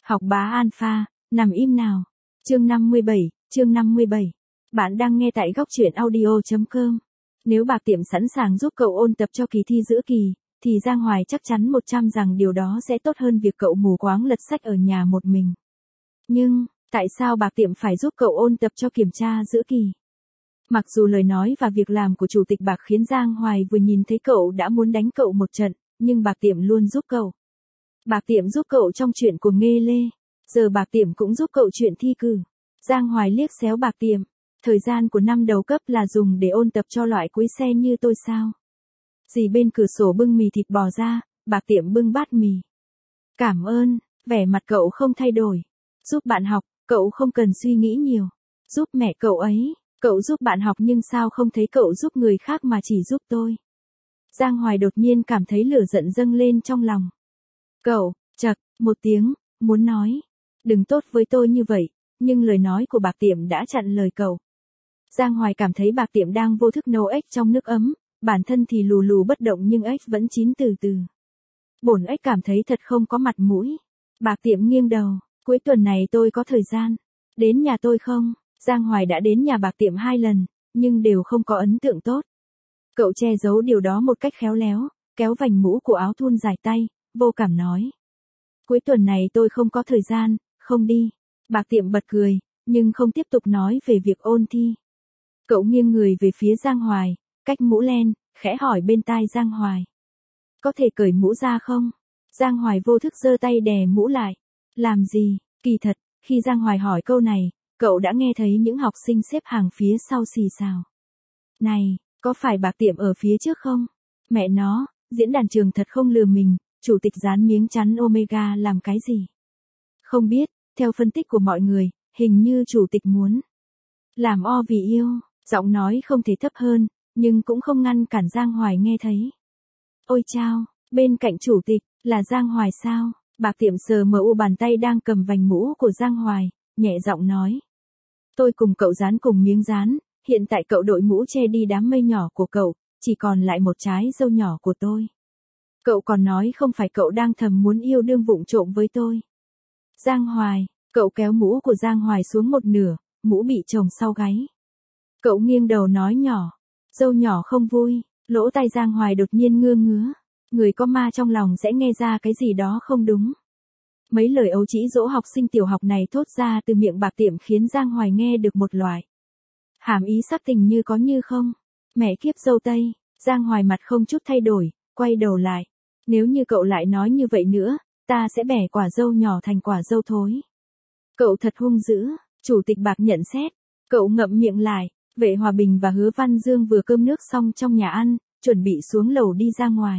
Học bá alpha, nằm im nào. Chương 57, chương 57. Bạn đang nghe tại góc truyện audio.com. Nếu Bạc Tiệm sẵn sàng giúp cậu ôn tập cho kỳ thi giữa kỳ, thì Giang Hoài chắc chắn 100 rằng điều đó sẽ tốt hơn việc cậu mù quáng lật sách ở nhà một mình. Nhưng, tại sao Bạc Tiệm phải giúp cậu ôn tập cho kiểm tra giữa kỳ? Mặc dù lời nói và việc làm của Chủ tịch Bạc khiến Giang Hoài vừa nhìn thấy cậu đã muốn đánh cậu một trận, nhưng Bạc Tiệm luôn giúp cậu. Bạc Tiệm giúp cậu trong chuyện của Nghê Lê, giờ Bạc Tiệm cũng giúp cậu chuyện thi cử. Giang Hoài liếc xéo Bạc Tiệm, thời gian của năm đầu cấp là dùng để ôn tập cho loại cuối xe như tôi sao? Dì bên cửa sổ bưng mì thịt bò ra, Bạc Tiệm bưng bát mì. Cảm ơn, vẻ mặt cậu không thay đổi. Giúp bạn học, cậu không cần suy nghĩ nhiều. Giúp mẹ cậu ấy, cậu giúp bạn học nhưng sao không thấy cậu giúp người khác mà chỉ giúp tôi? Giang Hoài đột nhiên cảm thấy lửa giận dâng lên trong lòng. Cậu, chậc, một tiếng, muốn nói. Đừng tốt với tôi như vậy, nhưng lời nói của Bạc Tiệm đã chặn lời cậu. Giang Hoài cảm thấy Bạc Tiệm đang vô thức nấu ếch trong nước ấm, bản thân thì lù lù bất động nhưng ếch vẫn chín từ từ. Bổn ếch cảm thấy thật không có mặt mũi. Bạc Tiệm nghiêng đầu, cuối tuần này tôi có thời gian. Đến nhà tôi không? Giang Hoài đã đến nhà Bạc Tiệm 2 lần, nhưng đều không có ấn tượng tốt. Cậu che giấu điều đó một cách khéo léo, kéo vành mũ của áo thun dài tay, vô cảm nói. Cuối tuần này tôi không có thời gian, không đi. Bạc Tiệm bật cười, nhưng không tiếp tục nói về việc ôn thi. Cậu nghiêng người về phía Giang Hoài, cách mũ len, khẽ hỏi bên tai Giang Hoài. Có thể cởi mũ ra không? Giang Hoài vô thức giơ tay đè mũ lại. Làm gì? Kỳ thật, khi Giang Hoài hỏi câu này, cậu đã nghe thấy những học sinh xếp hàng phía sau xì xào. Này, có phải Bạc Tiệm ở phía trước không? Mẹ nó, diễn đàn trường thật không lừa mình, chủ tịch dán miếng chắn Omega làm cái gì? Không biết, theo phân tích của mọi người, hình như chủ tịch muốn làm o vì yêu, giọng nói không thể thấp hơn, nhưng cũng không ngăn cản Giang Hoài nghe thấy. Ôi chao, bên cạnh chủ tịch, là Giang Hoài sao? Bạc Tiệm sờ mờ bàn tay đang cầm vành mũ của Giang Hoài, nhẹ giọng nói. Tôi cùng cậu dán cùng miếng dán, hiện tại cậu đội mũ che đi đám mây nhỏ của cậu, chỉ còn lại một trái râu nhỏ của tôi. Cậu còn nói không phải cậu đang thầm muốn yêu đương vụng trộm với tôi. Giang Hoài, cậu kéo mũ của Giang Hoài xuống một nửa, mũ bị chồng sau gáy. Cậu nghiêng đầu nói nhỏ, râu nhỏ không vui, lỗ tai Giang Hoài đột nhiên ngơ ngứa. Người có ma trong lòng sẽ nghe ra cái gì đó không đúng. Mấy lời ấu trĩ dỗ học sinh tiểu học này thốt ra từ miệng Bạc Tiệm khiến Giang Hoài nghe được một loại hàm ý sắc tình như có như không. Mẹ kiếp dâu tây, Giang Hoài mặt không chút thay đổi, quay đầu lại. Nếu như cậu lại nói như vậy nữa, ta sẽ bẻ quả dâu nhỏ thành quả dâu thối. Cậu thật hung dữ, chủ tịch Bạc nhận xét. Cậu ngậm miệng lại, Vệ Hòa Bình và Hứa Văn Dương vừa cơm nước xong trong nhà ăn, chuẩn bị xuống lầu đi ra ngoài.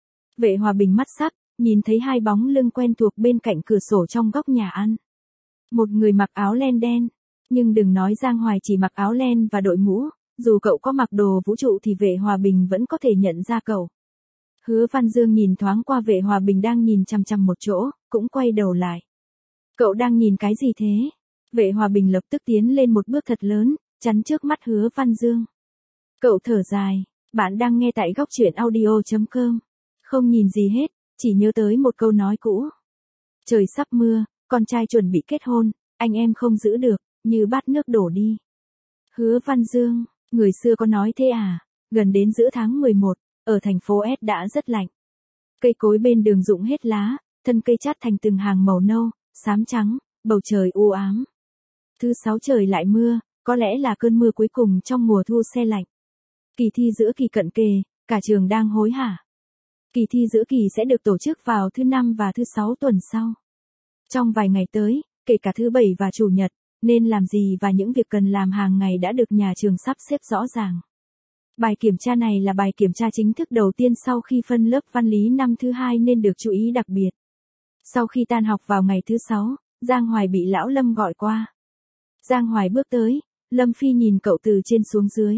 Vệ Hòa Bình mắt sắc, nhìn thấy hai bóng lưng quen thuộc bên cạnh cửa sổ trong góc nhà ăn. Một người mặc áo len đen, nhưng đừng nói Giang Hoài chỉ mặc áo len và đội mũ, dù cậu có mặc đồ vũ trụ thì Vệ Hòa Bình vẫn có thể nhận ra cậu. Hứa Văn Dương nhìn thoáng qua Vệ Hòa Bình đang nhìn chằm chằm một chỗ, cũng quay đầu lại. Cậu đang nhìn cái gì thế? Vệ Hòa Bình lập tức tiến lên một bước thật lớn, chắn trước mắt Hứa Văn Dương. Cậu thở dài, bạn đang nghe tại góc truyện audio.com. Không nhìn gì hết, chỉ nhớ tới một câu nói cũ. Trời sắp mưa, con trai chuẩn bị kết hôn, anh em không giữ được, như bát nước đổ đi. Hứa Văn Dương, người xưa có nói thế à? Gần đến giữa tháng 11, ở thành phố S đã rất lạnh. Cây cối bên đường rụng hết lá, thân cây chát thành từng hàng màu nâu, xám trắng, bầu trời u ám. Thứ 6 trời lại mưa, có lẽ là cơn mưa cuối cùng trong mùa thu se lạnh. Kỳ thi giữa kỳ cận kề, cả trường đang hối hả. Kỳ thi giữa kỳ sẽ được tổ chức vào thứ 5 và thứ 6 tuần sau. Trong vài ngày tới, kể cả thứ 7 và chủ nhật, nên làm gì và những việc cần làm hàng ngày đã được nhà trường sắp xếp rõ ràng. Bài kiểm tra này là bài kiểm tra chính thức đầu tiên sau khi phân lớp văn lý năm thứ 2 nên được chú ý đặc biệt. Sau khi tan học vào ngày thứ 6, Giang Hoài bị lão Lâm gọi qua. Giang Hoài bước tới, Lâm Phi nhìn cậu từ trên xuống dưới.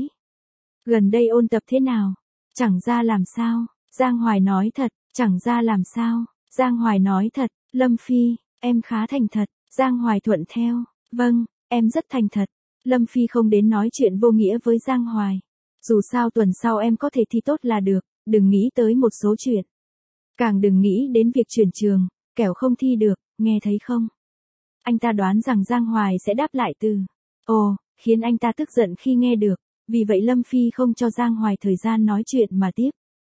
Gần đây ôn tập thế nào? Chẳng ra làm sao? Giang Hoài nói thật, chẳng ra làm sao? Giang Hoài nói thật, Lâm Phi, em khá thành thật. Giang Hoài thuận theo, vâng, em rất thành thật. Lâm Phi không đến nói chuyện vô nghĩa với Giang Hoài. Dù sao tuần sau em có thể thi tốt là được, đừng nghĩ tới một số chuyện. Càng đừng nghĩ đến việc chuyển trường, kẻo không thi được, nghe thấy không? Anh ta đoán rằng Giang Hoài sẽ đáp lại từ ồ, khiến anh ta tức giận khi nghe được, vì vậy Lâm Phi không cho Giang Hoài thời gian nói chuyện mà tiếp.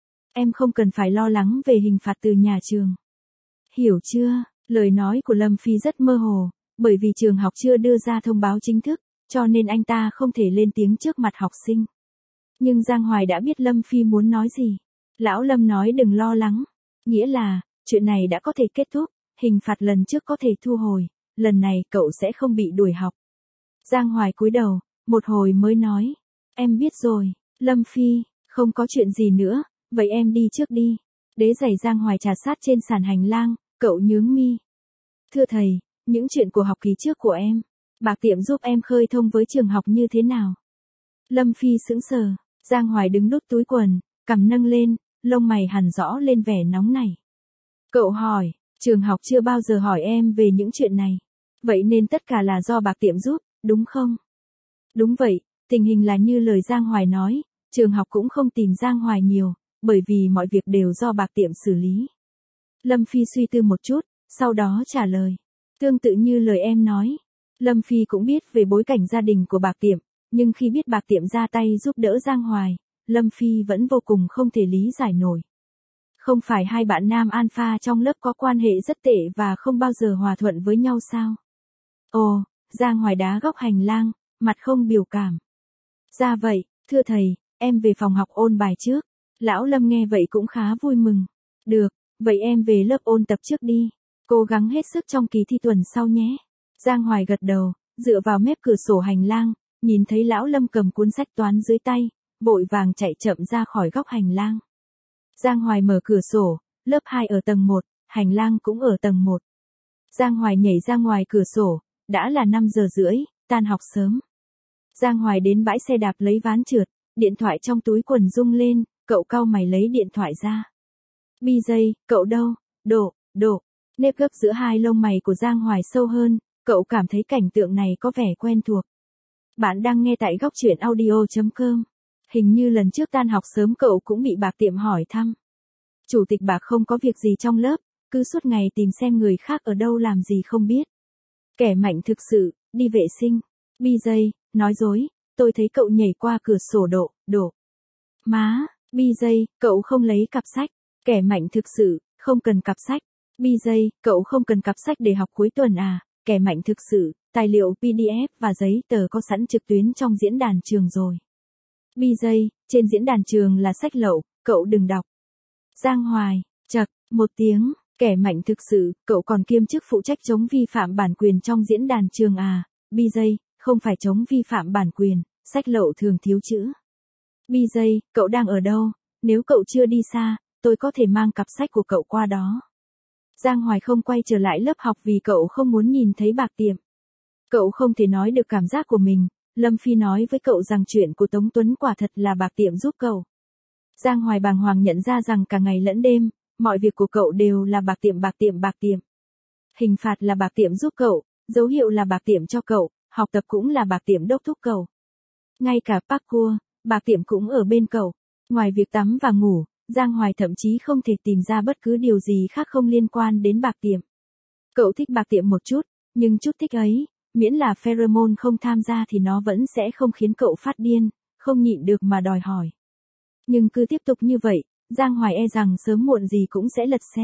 Em không cần phải lo lắng về hình phạt từ nhà trường. Hiểu chưa? Lời nói của Lâm Phi rất mơ hồ, bởi vì trường học chưa đưa ra thông báo chính thức, cho nên anh ta không thể lên tiếng trước mặt học sinh. Nhưng Giang Hoài đã biết Lâm Phi muốn nói gì. Lão Lâm nói đừng lo lắng, nghĩa là, chuyện này đã có thể kết thúc, hình phạt lần trước có thể thu hồi, lần này cậu sẽ không bị đuổi học. Giang Hoài cúi đầu, một hồi mới nói, em biết rồi, Lâm Phi, không có chuyện gì nữa, vậy em đi trước đi. Đế giày Giang Hoài trà sát trên sàn hành lang, cậu nhướng mi. Thưa thầy, những chuyện của học kỳ trước của em, bạc tiệm giúp em khơi thông với trường học như thế nào? Lâm Phi sững sờ, Giang Hoài đứng đút túi quần, cằm nâng lên, lông mày hằn rõ lên vẻ nóng nảy. Cậu hỏi, trường học chưa bao giờ hỏi em về những chuyện này. Vậy nên tất cả là do bạc tiệm giúp, đúng không? Đúng vậy, tình hình là như lời Giang Hoài nói, trường học cũng không tìm Giang Hoài nhiều, bởi vì mọi việc đều do bạc tiệm xử lý. Lâm Phi suy tư một chút, sau đó trả lời. Tương tự như lời em nói, Lâm Phi cũng biết về bối cảnh gia đình của bạc tiệm, nhưng khi biết bạc tiệm ra tay giúp đỡ Giang Hoài, Lâm Phi vẫn vô cùng không thể lý giải nổi. Không phải hai bạn nam alpha trong lớp có quan hệ rất tệ và không bao giờ hòa thuận với nhau sao? Ồ, Giang Hoài đá góc hành lang, mặt không biểu cảm. Ra vậy, thưa thầy, em về phòng học ôn bài trước. Lão Lâm nghe vậy cũng khá vui mừng. Được, vậy em về lớp ôn tập trước đi. Cố gắng hết sức trong kỳ thi tuần sau nhé. Giang Hoài gật đầu, dựa vào mép cửa sổ hành lang, nhìn thấy Lão Lâm cầm cuốn sách toán dưới tay, vội vàng chạy chậm ra khỏi góc hành lang. Giang Hoài mở cửa sổ, lớp 2 ở tầng 1, hành lang cũng ở tầng 1. Giang Hoài nhảy ra ngoài cửa sổ, đã là 5 giờ rưỡi, tan học sớm. Giang Hoài đến bãi xe đạp lấy ván trượt, điện thoại trong túi quần rung lên, cậu cau mày lấy điện thoại ra. BJ, cậu đâu? Độ. Nếp gấp giữa hai lông mày của Giang Hoài sâu hơn, cậu cảm thấy cảnh tượng này có vẻ quen thuộc. Bạn đang nghe tại góc truyện audio.com. Hình như lần trước tan học sớm cậu cũng bị bạc tiệm hỏi thăm. Chủ tịch bạc không có việc gì trong lớp, cứ suốt ngày tìm xem người khác ở đâu làm gì không biết. Kẻ mạnh thực sự, đi vệ sinh. BJ, nói dối, tôi thấy cậu nhảy qua cửa sổ độ. Má, BJ, cậu không lấy cặp sách. Kẻ mạnh thực sự, không cần cặp sách. BJ, cậu không cần cặp sách để học cuối tuần à? Kẻ mạnh thực sự, tài liệu PDF và giấy tờ có sẵn trực tuyến trong diễn đàn trường rồi. BJ, trên diễn đàn trường là sách lậu, cậu đừng đọc. Giang Hoài, chậc, một tiếng, kẻ mạnh thực sự, cậu còn kiêm chức phụ trách chống vi phạm bản quyền trong diễn đàn trường à? BJ, không phải chống vi phạm bản quyền, sách lậu thường thiếu chữ. BJ, cậu đang ở đâu? Nếu cậu chưa đi xa, tôi có thể mang cặp sách của cậu qua đó. Giang Hoài không quay trở lại lớp học vì cậu không muốn nhìn thấy bạc tiệm. Cậu không thể nói được cảm giác của mình, Lâm Phi nói với cậu rằng chuyện của Tống Tuấn quả thật là bạc tiệm giúp cậu. Giang Hoài bàng hoàng nhận ra rằng cả ngày lẫn đêm, mọi việc của cậu đều là bạc tiệm. Hình phạt là bạc tiệm giúp cậu, dấu hiệu là bạc tiệm cho cậu, học tập cũng là bạc tiệm đốc thúc cậu. Ngay cả parkour, bạc tiệm cũng ở bên cậu. Ngoài việc tắm và ngủ, Giang Hoài thậm chí không thể tìm ra bất cứ điều gì khác không liên quan đến bạc tiệm. Cậu thích bạc tiệm một chút, nhưng chút thích ấy, miễn là pheromone không tham gia thì nó vẫn sẽ không khiến cậu phát điên, không nhịn được mà đòi hỏi. Nhưng cứ tiếp tục như vậy, Giang Hoài e rằng sớm muộn gì cũng sẽ lật xe.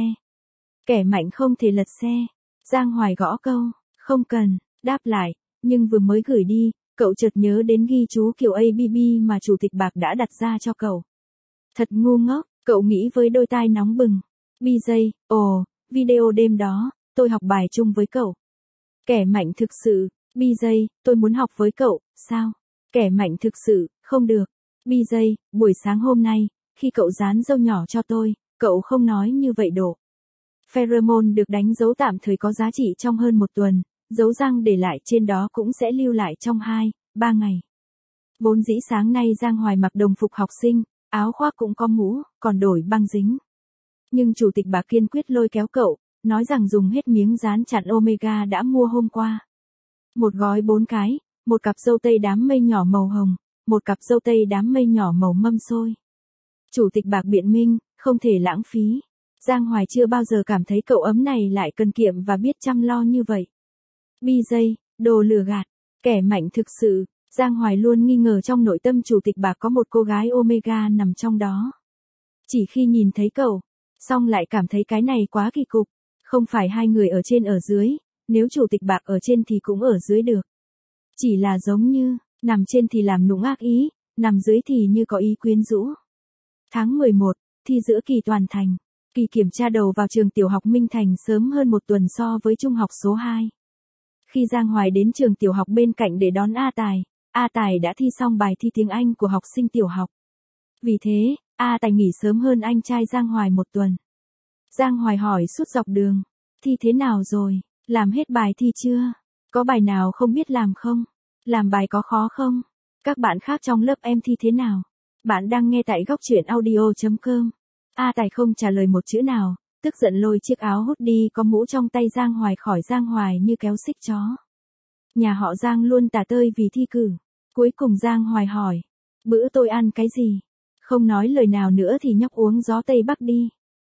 Kẻ mạnh không thể lật xe. Giang Hoài gõ câu, không cần, đáp lại, nhưng vừa mới gửi đi, cậu chợt nhớ đến ghi chú kiểu ABB mà chủ tịch bạc đã đặt ra cho cậu. Thật ngu ngốc, cậu nghĩ với đôi tai nóng bừng. BJ, video đêm đó, tôi học bài chung với cậu. Kẻ mạnh thực sự, BJ, tôi muốn học với cậu, sao? Kẻ mạnh thực sự, không được. BJ, buổi sáng hôm nay, khi cậu dán dâu nhỏ cho tôi, cậu không nói như vậy độ. Pheromone được đánh dấu tạm thời có giá trị trong hơn một tuần, dấu răng để lại trên đó cũng sẽ lưu lại trong 2-3 ngày. Vốn dĩ sáng nay Giang Hoài mặc đồng phục học sinh, áo khoác cũng có mũ, còn đổi băng dính. Nhưng chủ tịch bạc kiên quyết lôi kéo cậu, nói rằng dùng hết miếng dán chặn Omega đã mua hôm qua. Một gói 4 cái, một cặp dâu tây đám mây nhỏ màu hồng, một cặp dâu tây đám mây nhỏ màu mâm xôi. Chủ tịch bạc biện minh, không thể lãng phí. Giang Hoài chưa bao giờ cảm thấy cậu ấm này lại cần kiệm và biết chăm lo như vậy. BJ, đồ lừa gạt, kẻ mạnh thực sự. Giang Hoài luôn nghi ngờ trong nội tâm chủ tịch bạc có một cô gái Omega nằm trong đó. Chỉ khi nhìn thấy cậu, xong lại cảm thấy cái này quá kỳ cục. Không phải hai người ở trên ở dưới, nếu chủ tịch bạc ở trên thì cũng ở dưới được. Chỉ là giống như, nằm trên thì làm nũng ác ý, nằm dưới thì như có ý quyến rũ. Tháng 11, thi giữa kỳ toàn thành. Kỳ kiểm tra đầu vào trường tiểu học Minh Thành sớm hơn một tuần so với trung học số 2. Khi Giang Hoài đến trường tiểu học bên cạnh để đón A Tài đã thi xong bài thi tiếng Anh của học sinh tiểu học. Vì thế, A Tài nghỉ sớm hơn anh trai Giang Hoài một tuần. Giang Hoài hỏi suốt dọc đường, thi thế nào rồi, làm hết bài thi chưa, có bài nào không biết làm không, làm bài có khó không, các bạn khác trong lớp em thi thế nào. Bạn đang nghe tại góc truyện audio.com. A Tài không trả lời một chữ nào, tức giận lôi chiếc áo hoodie có mũ trong tay Giang Hoài khỏi Giang Hoài như kéo xích chó. Nhà họ Giang luôn tả tơi vì thi cử. Cuối cùng Giang Hoài hỏi, bữa tôi ăn cái gì? Không nói lời nào nữa thì nhóc uống gió Tây Bắc đi.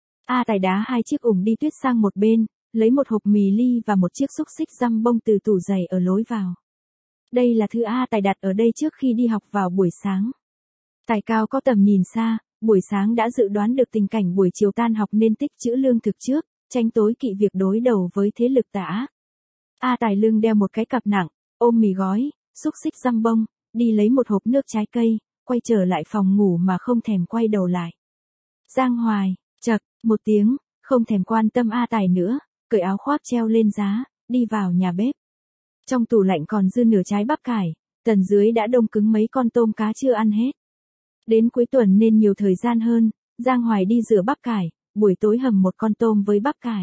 A Tài đá hai chiếc ủng đi tuyết sang một bên, lấy một hộp mì ly và một chiếc xúc xích răm bông từ tủ giày ở lối vào. Đây là thứ A Tài đặt ở đây trước khi đi học vào buổi sáng. Tài cao có tầm nhìn xa, buổi sáng đã dự đoán được tình cảnh buổi chiều tan học nên tích trữ lương thực trước, tránh tối kỵ việc đối đầu với thế lực tà ác. A Tài lưng đeo một cái cặp nặng, ôm mì gói, xúc xích răm bông, đi lấy một hộp nước trái cây, quay trở lại phòng ngủ mà không thèm quay đầu lại. Giang Hoài, chậc, một tiếng, không thèm quan tâm A Tài nữa, cởi áo khoác treo lên giá, đi vào nhà bếp. Trong tủ lạnh còn dư nửa trái bắp cải, tầng dưới đã đông cứng mấy con tôm cá chưa ăn hết. Đến cuối tuần nên nhiều thời gian hơn, Giang Hoài đi rửa bắp cải, buổi tối hầm một con tôm với bắp cải.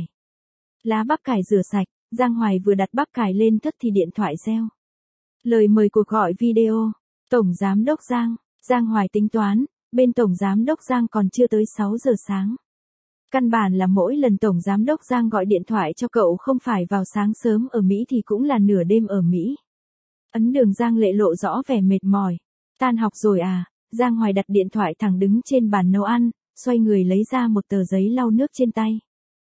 Lá bắp cải rửa sạch, Giang Hoài vừa đặt bắp cải lên thất thì điện thoại reo. Lời mời cuộc gọi video. Tổng Giám đốc Giang. Giang Hoài tính toán, bên Tổng Giám đốc Giang còn chưa tới 6 giờ sáng. Căn bản là mỗi lần Tổng Giám đốc Giang gọi điện thoại cho cậu không phải vào sáng sớm ở Mỹ thì cũng là nửa đêm ở Mỹ. Ấn đường Giang Lệ lộ rõ vẻ mệt mỏi. Tan học rồi à? Giang Hoài đặt điện thoại thẳng đứng trên bàn nấu ăn, xoay người lấy ra một tờ giấy lau nước trên tay.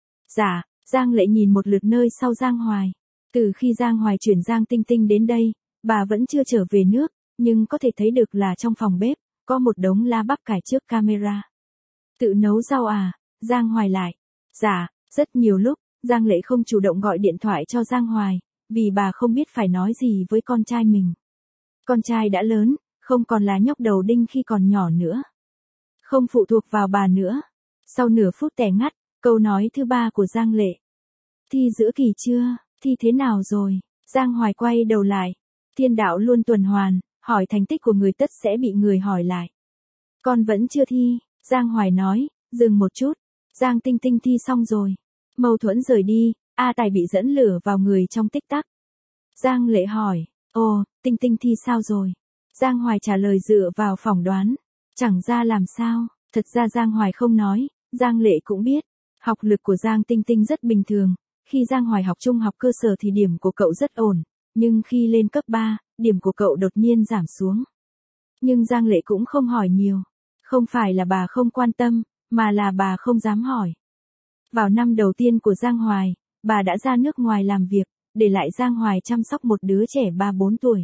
Dạ, Giang Lệ nhìn một lượt nơi sau Giang Hoài. Từ khi Giang Hoài chuyển Giang Tinh Tinh đến đây, bà vẫn chưa trở về nước, nhưng có thể thấy được là trong phòng bếp, có một đống lá bắp cải trước camera. Tự nấu rau à? Giang Hoài lại. Dạ, rất nhiều lúc, Giang Lệ không chủ động gọi điện thoại cho Giang Hoài, vì bà không biết phải nói gì với con trai mình. Con trai đã lớn, không còn là nhóc đầu đinh khi còn nhỏ nữa. Không phụ thuộc vào bà nữa. Sau nửa phút tẻ ngắt, câu nói thứ ba của Giang Lệ. Thi giữa kỳ chưa? Thi thế nào rồi? Giang Hoài quay đầu lại. Thiên đạo luôn tuần hoàn, hỏi thành tích của người tất sẽ bị người hỏi lại. Con vẫn chưa thi, Giang Hoài nói, dừng một chút. Giang Tinh Tinh thi xong rồi. Mâu thuẫn rời đi, A Tài bị dẫn lửa vào người trong tích tắc. Giang Lệ hỏi, ồ, Tinh Tinh thi sao rồi? Giang Hoài trả lời dựa vào phỏng đoán. Chẳng ra làm sao, thật ra Giang Hoài không nói, Giang Lệ cũng biết. Học lực của Giang Tinh Tinh rất bình thường, khi Giang Hoài học trung học cơ sở thì điểm của cậu rất ổn, nhưng khi lên cấp 3, điểm của cậu đột nhiên giảm xuống. Nhưng Giang Lệ cũng không hỏi nhiều. Không phải là bà không quan tâm, mà là bà không dám hỏi. Vào năm đầu tiên của Giang Hoài, bà đã ra nước ngoài làm việc, để lại Giang Hoài chăm sóc một đứa trẻ 3-4 tuổi.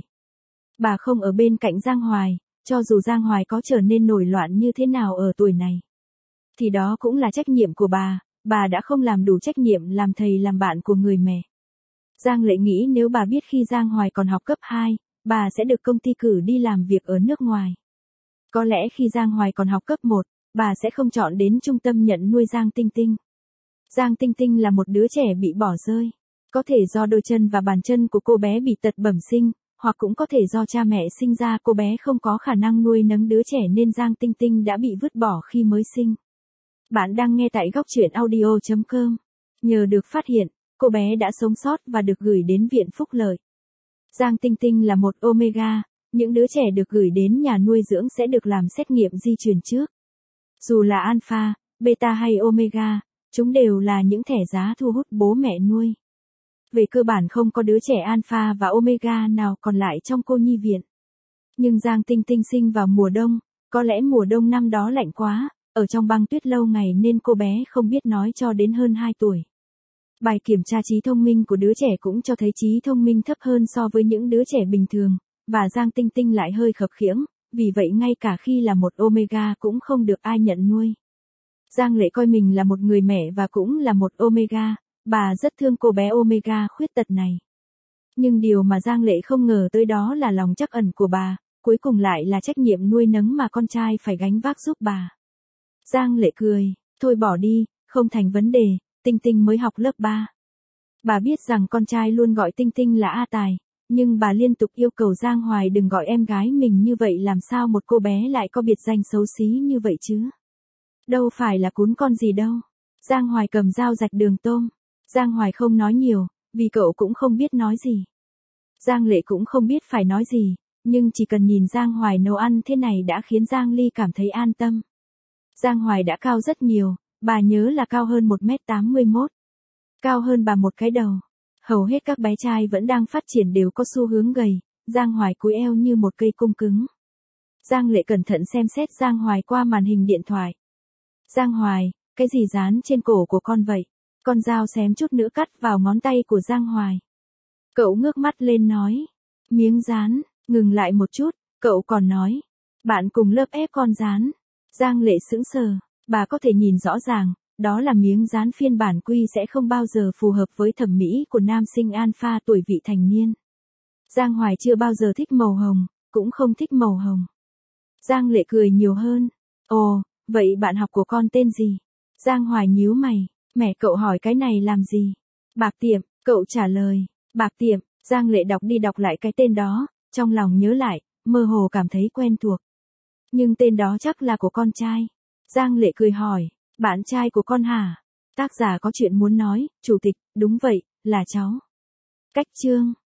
Bà không ở bên cạnh Giang Hoài, cho dù Giang Hoài có trở nên nổi loạn như thế nào ở tuổi này. Thì đó cũng là trách nhiệm của bà đã không làm đủ trách nhiệm làm thầy làm bạn của người mẹ. Giang Lệ nghĩ nếu bà biết khi Giang Hoài còn học cấp 2, bà sẽ được công ty cử đi làm việc ở nước ngoài. Có lẽ khi Giang Hoài còn học cấp 1, bà sẽ không chọn đến trung tâm nhận nuôi Giang Tinh Tinh. Giang Tinh Tinh là một đứa trẻ bị bỏ rơi. Có thể do đôi chân và bàn chân của cô bé bị tật bẩm sinh, hoặc cũng có thể do cha mẹ sinh ra cô bé không có khả năng nuôi nấng đứa trẻ nên Giang Tinh Tinh đã bị vứt bỏ khi mới sinh. Bạn đang nghe tại góc truyện audio.com. Nhờ được phát hiện, cô bé đã sống sót và được gửi đến viện phúc lợi. Giang Tinh Tinh là một Omega, những đứa trẻ được gửi đến nhà nuôi dưỡng sẽ được làm xét nghiệm di truyền trước. Dù là Alpha, Beta hay Omega, chúng đều là những thẻ giá thu hút bố mẹ nuôi. Về cơ bản không có đứa trẻ Alpha và Omega nào còn lại trong cô nhi viện. Nhưng Giang Tinh Tinh sinh vào mùa đông, có lẽ mùa đông năm đó lạnh quá, ở trong băng tuyết lâu ngày nên cô bé không biết nói cho đến hơn 2 tuổi. Bài kiểm tra trí thông minh của đứa trẻ cũng cho thấy trí thông minh thấp hơn so với những đứa trẻ bình thường, và Giang Tinh Tinh lại hơi khập khiễng, vì vậy ngay cả khi là một Omega cũng không được ai nhận nuôi. Giang Lệ coi mình là một người mẹ và cũng là một Omega, bà rất thương cô bé Omega khuyết tật này. Nhưng điều mà Giang Lệ không ngờ tới đó là lòng trắc ẩn của bà, cuối cùng lại là trách nhiệm nuôi nấng mà con trai phải gánh vác giúp bà. Giang Lệ cười, thôi bỏ đi, không thành vấn đề, Tinh Tinh mới học lớp 3. Bà biết rằng con trai luôn gọi Tinh Tinh là A Tài, nhưng bà liên tục yêu cầu Giang Hoài đừng gọi em gái mình như vậy, làm sao một cô bé lại có biệt danh xấu xí như vậy chứ? Đâu phải là cún con gì đâu. Giang Hoài cầm dao rạch đường tôm. Giang Hoài không nói nhiều, vì cậu cũng không biết nói gì. Giang Lệ cũng không biết phải nói gì, nhưng chỉ cần nhìn Giang Hoài nấu ăn thế này đã khiến Giang Ly cảm thấy an tâm. Giang Hoài đã cao rất nhiều, bà nhớ là cao hơn 1m81. Cao hơn bà một cái đầu. Hầu hết các bé trai vẫn đang phát triển đều có xu hướng gầy, Giang Hoài cúi eo như một cây cung cứng. Giang Lệ cẩn thận xem xét Giang Hoài qua màn hình điện thoại. Giang Hoài, cái gì dán trên cổ của con vậy? Con dao xém chút nữa cắt vào ngón tay của Giang Hoài. Cậu ngước mắt lên nói. Miếng dán, ngừng lại một chút, cậu còn nói. Bạn cùng lớp ép con dán. Giang Lệ sững sờ, bà có thể nhìn rõ ràng, đó là miếng dán phiên bản quy sẽ không bao giờ phù hợp với thẩm mỹ của nam sinh alpha tuổi vị thành niên. Giang Hoài chưa bao giờ thích màu hồng, cũng không thích màu hồng. Giang Lệ cười nhiều hơn. Ồ, vậy bạn học của con tên gì? Giang Hoài nhíu mày, mẹ cậu hỏi cái này làm gì? Bạc Tiệm, cậu trả lời. Bạc Tiệm, Giang Lệ đọc đi đọc lại cái tên đó, trong lòng nhớ lại, mơ hồ cảm thấy quen thuộc. Nhưng tên đó chắc là của con trai. Giang Lệ cười hỏi, bạn trai của con hả? Tác giả có chuyện muốn nói, chủ tịch, đúng vậy, là cháu. Cách chương.